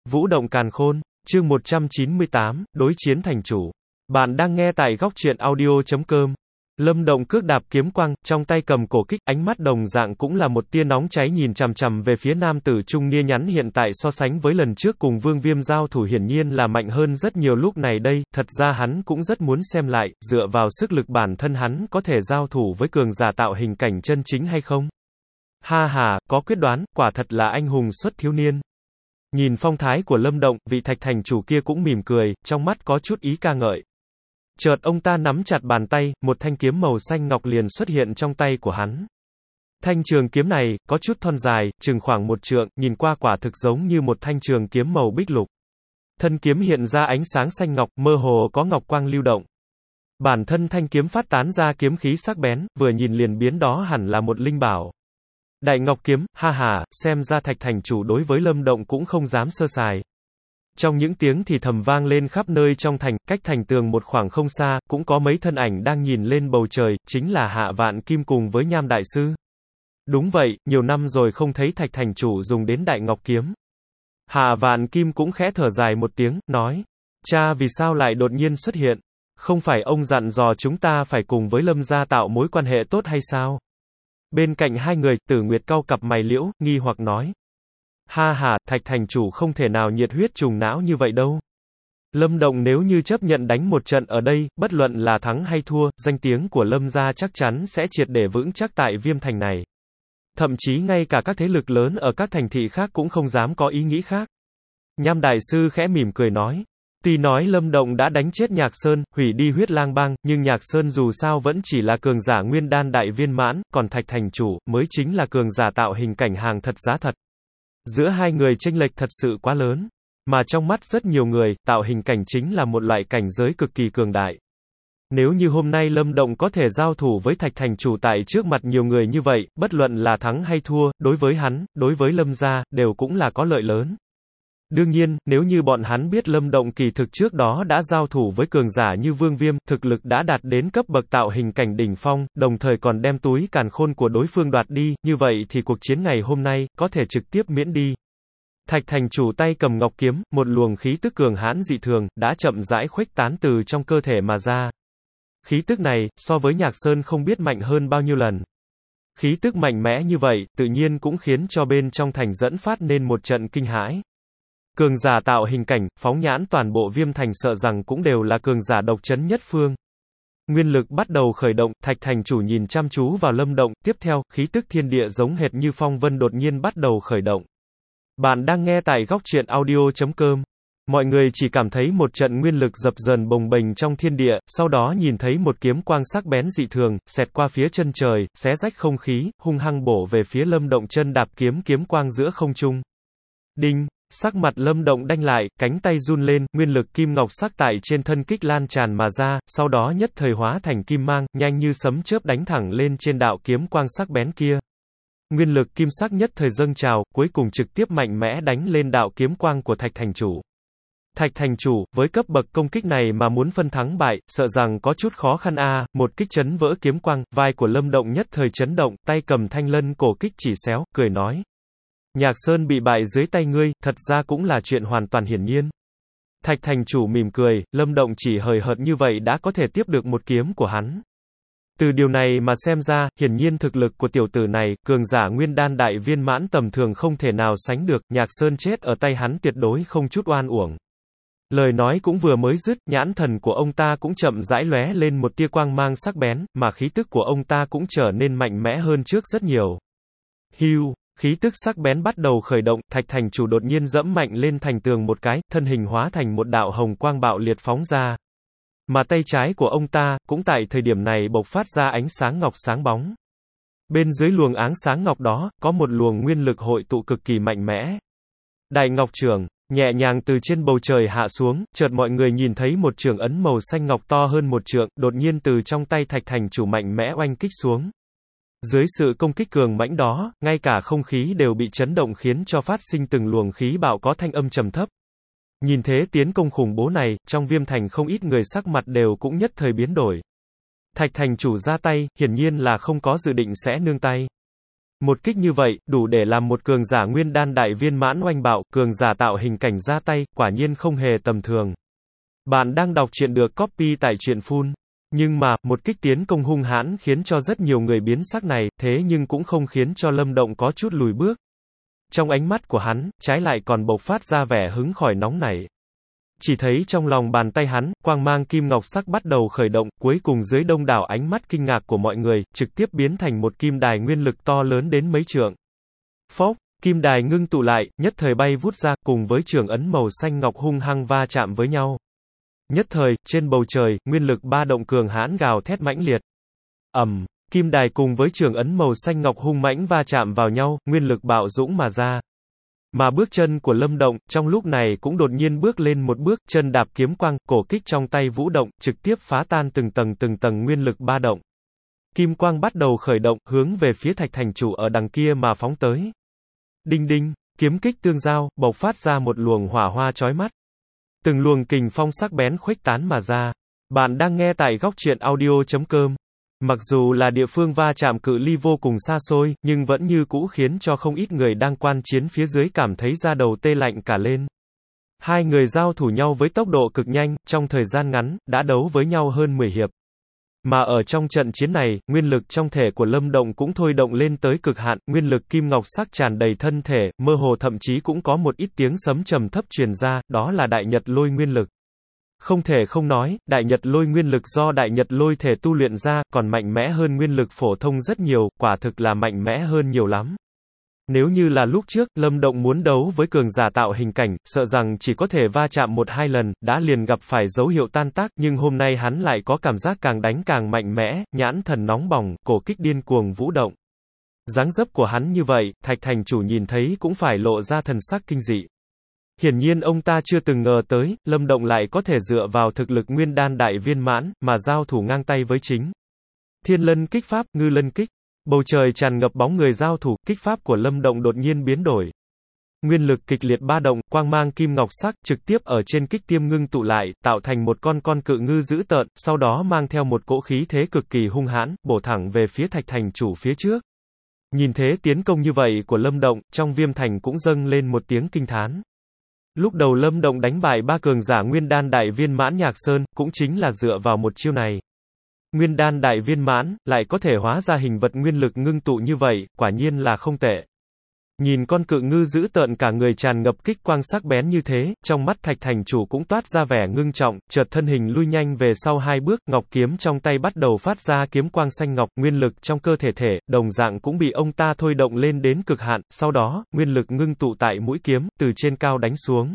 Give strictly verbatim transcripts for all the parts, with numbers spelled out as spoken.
Vũ động càn khôn, chương một trăm chín mươi tám, đối chiến thành chủ. Bạn đang nghe tại góc truyện audio chấm com. Lâm Động cước đạp kiếm quang, trong tay cầm cổ kích, ánh mắt đồng dạng cũng là một tia nóng cháy nhìn chằm chằm về phía nam tử trung niên nhắn hiện tại so sánh với lần trước cùng Vương Viêm giao thủ hiển nhiên là mạnh hơn rất nhiều lúc này đây, thật ra hắn cũng rất muốn xem lại, dựa vào sức lực bản thân hắn có thể giao thủ với cường giả tạo hình cảnh chân chính hay không. Ha ha, có quyết đoán, quả thật là anh hùng xuất thiếu niên. Nhìn phong thái của Lâm Động, vị thạch thành chủ kia cũng mỉm cười, trong mắt có chút ý ca ngợi. Chợt ông ta nắm chặt bàn tay, một thanh kiếm màu xanh ngọc liền xuất hiện trong tay của hắn. Thanh trường kiếm này, có chút thon dài, chừng khoảng một trượng, nhìn qua quả thực giống như một thanh trường kiếm màu bích lục. Thân kiếm hiện ra ánh sáng xanh ngọc, mơ hồ có ngọc quang lưu động. Bản thân thanh kiếm phát tán ra kiếm khí sắc bén, vừa nhìn liền biến đó hẳn là một linh bảo. Đại Ngọc Kiếm, ha ha, xem ra thạch thành chủ đối với Lâm Động cũng không dám sơ sài. Trong những tiếng thì thầm vang lên khắp nơi trong thành, cách thành tường một khoảng không xa, cũng có mấy thân ảnh đang nhìn lên bầu trời, chính là Hạ Vạn Kim cùng với Nham Đại Sư. Đúng vậy, nhiều năm rồi không thấy thạch thành chủ dùng đến Đại Ngọc Kiếm. Hạ Vạn Kim cũng khẽ thở dài một tiếng, nói, cha vì sao lại đột nhiên xuất hiện? Không phải ông dặn dò chúng ta phải cùng với Lâm gia tạo mối quan hệ tốt hay sao? Bên cạnh hai người, Tử Nguyệt cau cặp mày liễu, nghi hoặc nói. Ha ha, thạch thành chủ không thể nào nhiệt huyết trùng não như vậy đâu. Lâm Động nếu như chấp nhận đánh một trận ở đây, bất luận là thắng hay thua, danh tiếng của Lâm gia chắc chắn sẽ triệt để vững chắc tại Viêm thành này. Thậm chí ngay cả các thế lực lớn ở các thành thị khác cũng không dám có ý nghĩ khác. Nham Đại Sư khẽ mỉm cười nói. Tuy nói Lâm Động đã đánh chết Nhạc Sơn, hủy đi huyết lang bang, nhưng Nhạc Sơn dù sao vẫn chỉ là cường giả nguyên đan đại viên mãn, còn thạch thành chủ, mới chính là cường giả tạo hình cảnh hàng thật giá thật. Giữa hai người chênh lệch thật sự quá lớn. Mà trong mắt rất nhiều người, tạo hình cảnh chính là một loại cảnh giới cực kỳ cường đại. Nếu như hôm nay Lâm Động có thể giao thủ với thạch thành chủ tại trước mặt nhiều người như vậy, bất luận là thắng hay thua, đối với hắn, đối với Lâm gia, đều cũng là có lợi lớn. Đương nhiên, nếu như bọn hắn biết Lâm Động kỳ thực trước đó đã giao thủ với cường giả như Vương Viêm, thực lực đã đạt đến cấp bậc tạo hình cảnh đỉnh phong, đồng thời còn đem túi càn khôn của đối phương đoạt đi, như vậy thì cuộc chiến ngày hôm nay, có thể trực tiếp miễn đi. Thạch thành chủ tay cầm ngọc kiếm, một luồng khí tức cường hãn dị thường, đã chậm rãi khuếch tán từ trong cơ thể mà ra. Khí tức này, so với Nhạc Sơn không biết mạnh hơn bao nhiêu lần. Khí tức mạnh mẽ như vậy, tự nhiên cũng khiến cho bên trong thành dẫn phát nên một trận kinh hãi. Cường giả tạo hình cảnh, phóng nhãn toàn bộ Viêm thành sợ rằng cũng đều là cường giả độc chấn nhất phương. Nguyên lực bắt đầu khởi động, thạch thành chủ nhìn chăm chú vào Lâm Động, tiếp theo, khí tức thiên địa giống hệt như phong vân đột nhiên bắt đầu khởi động. Bạn đang nghe tại góc truyện audio chấm com. Mọi người chỉ cảm thấy một trận nguyên lực dập dờn bồng bềnh trong thiên địa, sau đó nhìn thấy một kiếm quang sắc bén dị thường, xẹt qua phía chân trời, xé rách không khí, hung hăng bổ về phía Lâm Động chân đạp kiếm kiếm quang giữa không trung. Đinh! Sắc mặt Lâm Động đanh lại, cánh tay run lên, nguyên lực kim ngọc sắc tại trên thân kích lan tràn mà ra, sau đó nhất thời hóa thành kim mang, nhanh như sấm chớp đánh thẳng lên trên đạo kiếm quang sắc bén kia. Nguyên lực kim sắc nhất thời dâng trào, cuối cùng trực tiếp mạnh mẽ đánh lên đạo kiếm quang của thạch thành chủ. Thạch thành chủ, với cấp bậc công kích này mà muốn phân thắng bại, sợ rằng có chút khó khăn a. À, một kích chấn vỡ kiếm quang, vai của Lâm Động nhất thời chấn động, tay cầm thanh lân cổ kích chỉ xéo, cười nói. Nhạc Sơn bị bại dưới tay ngươi, thật ra cũng là chuyện hoàn toàn hiển nhiên. Thạch thành chủ mỉm cười, Lâm Động chỉ hời hợt như vậy đã có thể tiếp được một kiếm của hắn. Từ điều này mà xem ra, hiển nhiên thực lực của tiểu tử này, cường giả nguyên đan đại viên mãn tầm thường không thể nào sánh được, Nhạc Sơn chết ở tay hắn tuyệt đối không chút oan uổng. Lời nói cũng vừa mới dứt, nhãn thần của ông ta cũng chậm rãi lóe lên một tia quang mang sắc bén, mà khí tức của ông ta cũng trở nên mạnh mẽ hơn trước rất nhiều. Hưu! Khí tức sắc bén bắt đầu khởi động, thạch thành chủ đột nhiên dẫm mạnh lên thành tường một cái, thân hình hóa thành một đạo hồng quang bạo liệt phóng ra. Mà tay trái của ông ta, cũng tại thời điểm này bộc phát ra ánh sáng ngọc sáng bóng. Bên dưới luồng áng sáng ngọc đó, có một luồng nguyên lực hội tụ cực kỳ mạnh mẽ. Đại Ngọc Chưởng, nhẹ nhàng từ trên bầu trời hạ xuống, chợt mọi người nhìn thấy một chưởng ấn màu xanh ngọc to hơn một trượng, đột nhiên từ trong tay thạch thành chủ mạnh mẽ oanh kích xuống. Dưới sự công kích cường mãnh đó, ngay cả không khí đều bị chấn động khiến cho phát sinh từng luồng khí bạo có thanh âm trầm thấp. Nhìn thế tiến công khủng bố này, trong Viêm thành không ít người sắc mặt đều cũng nhất thời biến đổi. Thạch thành chủ ra tay, hiển nhiên là không có dự định sẽ nương tay. Một kích như vậy, đủ để làm một cường giả nguyên đan đại viên mãn oanh bạo, cường giả tạo hình cảnh ra tay, quả nhiên không hề tầm thường. Bạn đang đọc truyện được copy tại truyện full. Nhưng mà, một kích tiến công hung hãn khiến cho rất nhiều người biến sắc này, thế nhưng cũng không khiến cho Lâm Động có chút lùi bước. Trong ánh mắt của hắn, trái lại còn bộc phát ra vẻ hứng khởi nóng nảy. Chỉ thấy trong lòng bàn tay hắn, quang mang kim ngọc sắc bắt đầu khởi động, cuối cùng dưới đông đảo ánh mắt kinh ngạc của mọi người, trực tiếp biến thành một kim đài nguyên lực to lớn đến mấy trượng. Phốc, kim đài ngưng tụ lại, nhất thời bay vút ra, cùng với trường ấn màu xanh ngọc hung hăng va chạm với nhau. Nhất thời, trên bầu trời, nguyên lực ba động cường hãn gào thét mãnh liệt. Ầm, kim đài cùng với trường ấn màu xanh ngọc hung mãnh va chạm vào nhau, nguyên lực bạo dũng mà ra. Mà bước chân của Lâm Động, trong lúc này cũng đột nhiên bước lên một bước, chân đạp kiếm quang, cổ kích trong tay vũ động, trực tiếp phá tan từng tầng từng tầng nguyên lực ba động. Kim quang bắt đầu khởi động, hướng về phía Thạch Thành Chủ ở đằng kia mà phóng tới. Đinh đinh, kiếm kích tương giao, bộc phát ra một luồng hỏa hoa chói mắt. Từng luồng kình phong sắc bén khuếch tán mà ra. Bạn đang nghe tại góc truyện audio chấm com. Mặc dù là địa phương va chạm cự ly vô cùng xa xôi, nhưng vẫn như cũ khiến cho không ít người đang quan chiến phía dưới cảm thấy da đầu tê lạnh cả lên. Hai người giao thủ nhau với tốc độ cực nhanh, trong thời gian ngắn, đã đấu với nhau hơn mười hiệp. Mà ở trong trận chiến này, nguyên lực trong thể của Lâm Động cũng thôi động lên tới cực hạn, nguyên lực kim ngọc sắc tràn đầy thân thể, mơ hồ thậm chí cũng có một ít tiếng sấm trầm thấp truyền ra, đó là đại nhật lôi nguyên lực. Không thể không nói, đại nhật lôi nguyên lực do đại nhật lôi thể tu luyện ra, còn mạnh mẽ hơn nguyên lực phổ thông rất nhiều, quả thực là mạnh mẽ hơn nhiều lắm. Nếu như là lúc trước, Lâm Động muốn đấu với cường giả tạo hình cảnh, sợ rằng chỉ có thể va chạm một hai lần, đã liền gặp phải dấu hiệu tan tác, nhưng hôm nay hắn lại có cảm giác càng đánh càng mạnh mẽ, nhãn thần nóng bỏng, cổ kích điên cuồng vũ động. Dáng dấp của hắn như vậy, Thạch Thành Chủ nhìn thấy cũng phải lộ ra thần sắc kinh dị. Hiển nhiên ông ta chưa từng ngờ tới, Lâm Động lại có thể dựa vào thực lực nguyên đan đại viên mãn, mà giao thủ ngang tay với chính Thiên Lân kích pháp, Ngư Lân kích. Bầu trời tràn ngập bóng người giao thủ, kích pháp của Lâm Động đột nhiên biến đổi. Nguyên lực kịch liệt ba động, quang mang kim ngọc sắc, trực tiếp ở trên kích tiêm ngưng tụ lại, tạo thành một con con cự ngư dữ tợn, sau đó mang theo một cỗ khí thế cực kỳ hung hãn, bổ thẳng về phía Thạch Thành Chủ phía trước. Nhìn thế tiến công như vậy của Lâm Động, trong Viêm Thành cũng dâng lên một tiếng kinh thán. Lúc đầu Lâm Động đánh bại ba cường giả nguyên đan đại viên mãn Nhạc Sơn, cũng chính là dựa vào một chiêu này. Nguyên đan đại viên mãn, lại có thể hóa ra hình vật nguyên lực ngưng tụ như vậy, quả nhiên là không tệ. Nhìn con cự ngư dữ tợn cả người tràn ngập kích quang sắc bén như thế, trong mắt Thạch Thành Chủ cũng toát ra vẻ ngưng trọng, chợt thân hình lui nhanh về sau hai bước, ngọc kiếm trong tay bắt đầu phát ra kiếm quang xanh ngọc, nguyên lực trong cơ thể thể, đồng dạng cũng bị ông ta thôi động lên đến cực hạn, sau đó, nguyên lực ngưng tụ tại mũi kiếm, từ trên cao đánh xuống.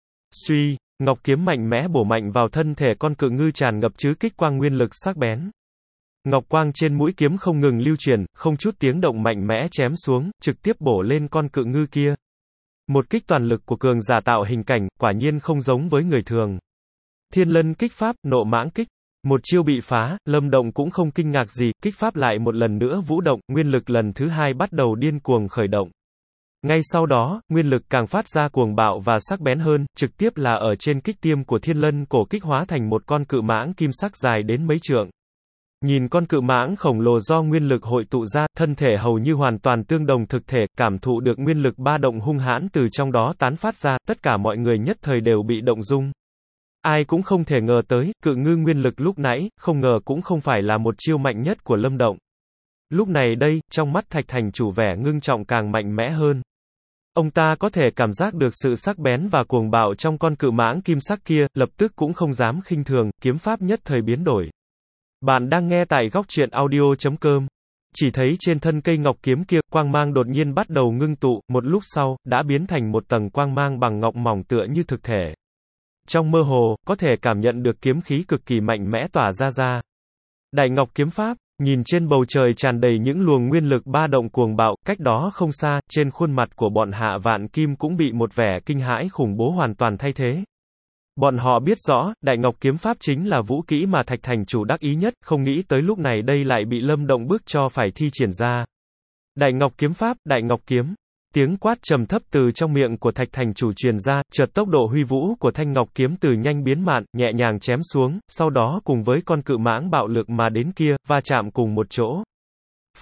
Suy, ngọc kiếm mạnh mẽ bổ mạnh vào thân thể con cự ngư tràn ngập chứa kích quang nguyên lực sắc bén. Ngọc quang trên mũi kiếm không ngừng lưu chuyển, không chút tiếng động mạnh mẽ chém xuống, trực tiếp bổ lên con cự ngư kia. Một kích toàn lực của cường giả tạo hình cảnh, quả nhiên không giống với người thường. Thiên Lân kích pháp, nộ mãng kích. Một chiêu bị phá, Lâm Động cũng không kinh ngạc gì, kích pháp lại một lần nữa vũ động, nguyên lực lần thứ hai bắt đầu điên cuồng khởi động. Ngay sau đó, nguyên lực càng phát ra cuồng bạo và sắc bén hơn, trực tiếp là ở trên kích tiêm của Thiên Lân cổ kích hóa thành một con cự mãng kim sắc dài đến mấy trượng. Nhìn con cự mãng khổng lồ do nguyên lực hội tụ ra, thân thể hầu như hoàn toàn tương đồng thực thể, cảm thụ được nguyên lực ba động hung hãn từ trong đó tán phát ra, tất cả mọi người nhất thời đều bị động dung. Ai cũng không thể ngờ tới, cự ngư nguyên lực lúc nãy, không ngờ cũng không phải là một chiêu mạnh nhất của Lâm Động. Lúc này đây, trong mắt Thạch Thành Chủ vẻ ngưng trọng càng mạnh mẽ hơn. Ông ta có thể cảm giác được sự sắc bén và cuồng bạo trong con cự mãng kim sắc kia, lập tức cũng không dám khinh thường, kiếm pháp nhất thời biến đổi. Bạn đang nghe tại góc truyện audio chấm com. Chỉ thấy trên thân cây ngọc kiếm kia, quang mang đột nhiên bắt đầu ngưng tụ, một lúc sau, đã biến thành một tầng quang mang bằng ngọc mỏng tựa như thực thể. Trong mơ hồ, có thể cảm nhận được kiếm khí cực kỳ mạnh mẽ tỏa ra ra. Đại Ngọc kiếm pháp, nhìn trên bầu trời tràn đầy những luồng nguyên lực ba động cuồng bạo, cách đó không xa, trên khuôn mặt của bọn Hạ Vạn Kim cũng bị một vẻ kinh hãi khủng bố hoàn toàn thay thế. Bọn họ biết rõ, Đại Ngọc kiếm pháp chính là vũ kỹ mà Thạch Thành Chủ đắc ý nhất, không nghĩ tới lúc này đây lại bị Lâm Động bức cho phải thi triển ra. Đại Ngọc kiếm pháp, Đại Ngọc kiếm. Tiếng quát trầm thấp từ trong miệng của Thạch Thành Chủ truyền ra, chợt tốc độ huy vũ của thanh ngọc kiếm từ nhanh biến mạn, nhẹ nhàng chém xuống, sau đó cùng với con cự mãng bạo lực mà đến kia, va chạm cùng một chỗ. Phanh,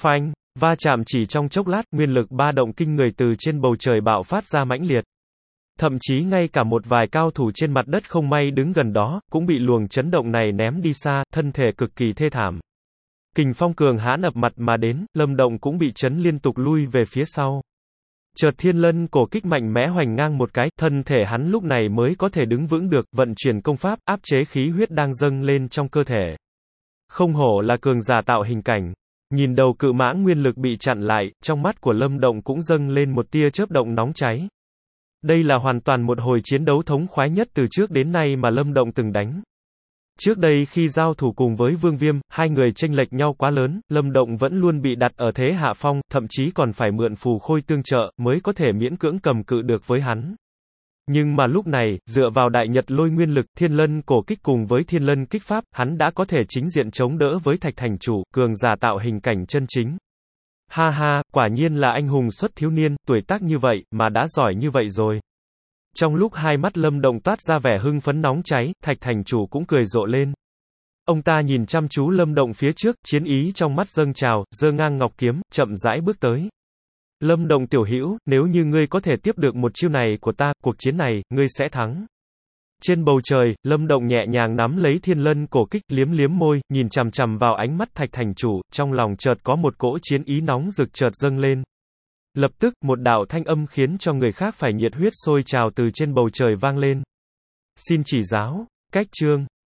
Va chạm chỉ trong chốc lát, nguyên lực ba động kinh người từ trên bầu trời bạo phát ra mãnh liệt. Thậm chí ngay cả một vài cao thủ trên mặt đất không may đứng gần đó, cũng bị luồng chấn động này ném đi xa, thân thể cực kỳ thê thảm. Kình phong cường hãn ập mặt mà đến, Lâm Động cũng bị chấn liên tục lui về phía sau. Chợt thiên lân cổ kích mạnh mẽ hoành ngang một cái, thân thể hắn lúc này mới có thể đứng vững được, vận chuyển công pháp, áp chế khí huyết đang dâng lên trong cơ thể. Không hổ là cường giả tạo hình cảnh. Nhìn đầu cự mãng nguyên lực bị chặn lại, trong mắt của Lâm Động cũng dâng lên một tia chớp động nóng cháy. Đây là hoàn toàn một hồi chiến đấu thống khoái nhất từ trước đến nay mà Lâm Động từng đánh. Trước đây khi giao thủ cùng với Vương Viêm, hai người chênh lệch nhau quá lớn, Lâm Động vẫn luôn bị đặt ở thế hạ phong, thậm chí còn phải mượn phù khôi tương trợ, mới có thể miễn cưỡng cầm cự được với hắn. Nhưng mà lúc này, dựa vào đại nhật lôi nguyên lực, thiên lân cổ kích cùng với thiên lân kích pháp, hắn đã có thể chính diện chống đỡ với Thạch Thành Chủ, cường giả tạo hình cảnh chân chính. Ha ha, quả nhiên là anh hùng xuất thiếu niên, tuổi tác như vậy, mà đã giỏi như vậy rồi. Trong lúc hai mắt Lâm Động toát ra vẻ hưng phấn nóng cháy, Thạch Thành Chủ cũng cười rộ lên. Ông ta nhìn chăm chú Lâm Động phía trước, chiến ý trong mắt dâng trào, giơ ngang ngọc kiếm, chậm rãi bước tới. Lâm Động tiểu hữu, nếu như ngươi có thể tiếp được một chiêu này của ta, cuộc chiến này, ngươi sẽ thắng. Trên bầu trời, Lâm Động nhẹ nhàng nắm lấy thiên lân cổ kích, liếm liếm môi, nhìn chằm chằm vào ánh mắt Thạch Thành Chủ, trong lòng chợt có một cỗ chiến ý nóng rực chợt dâng lên. Lập tức, một đạo thanh âm khiến cho người khác phải nhiệt huyết sôi trào từ trên bầu trời vang lên. Xin chỉ giáo, cách chương.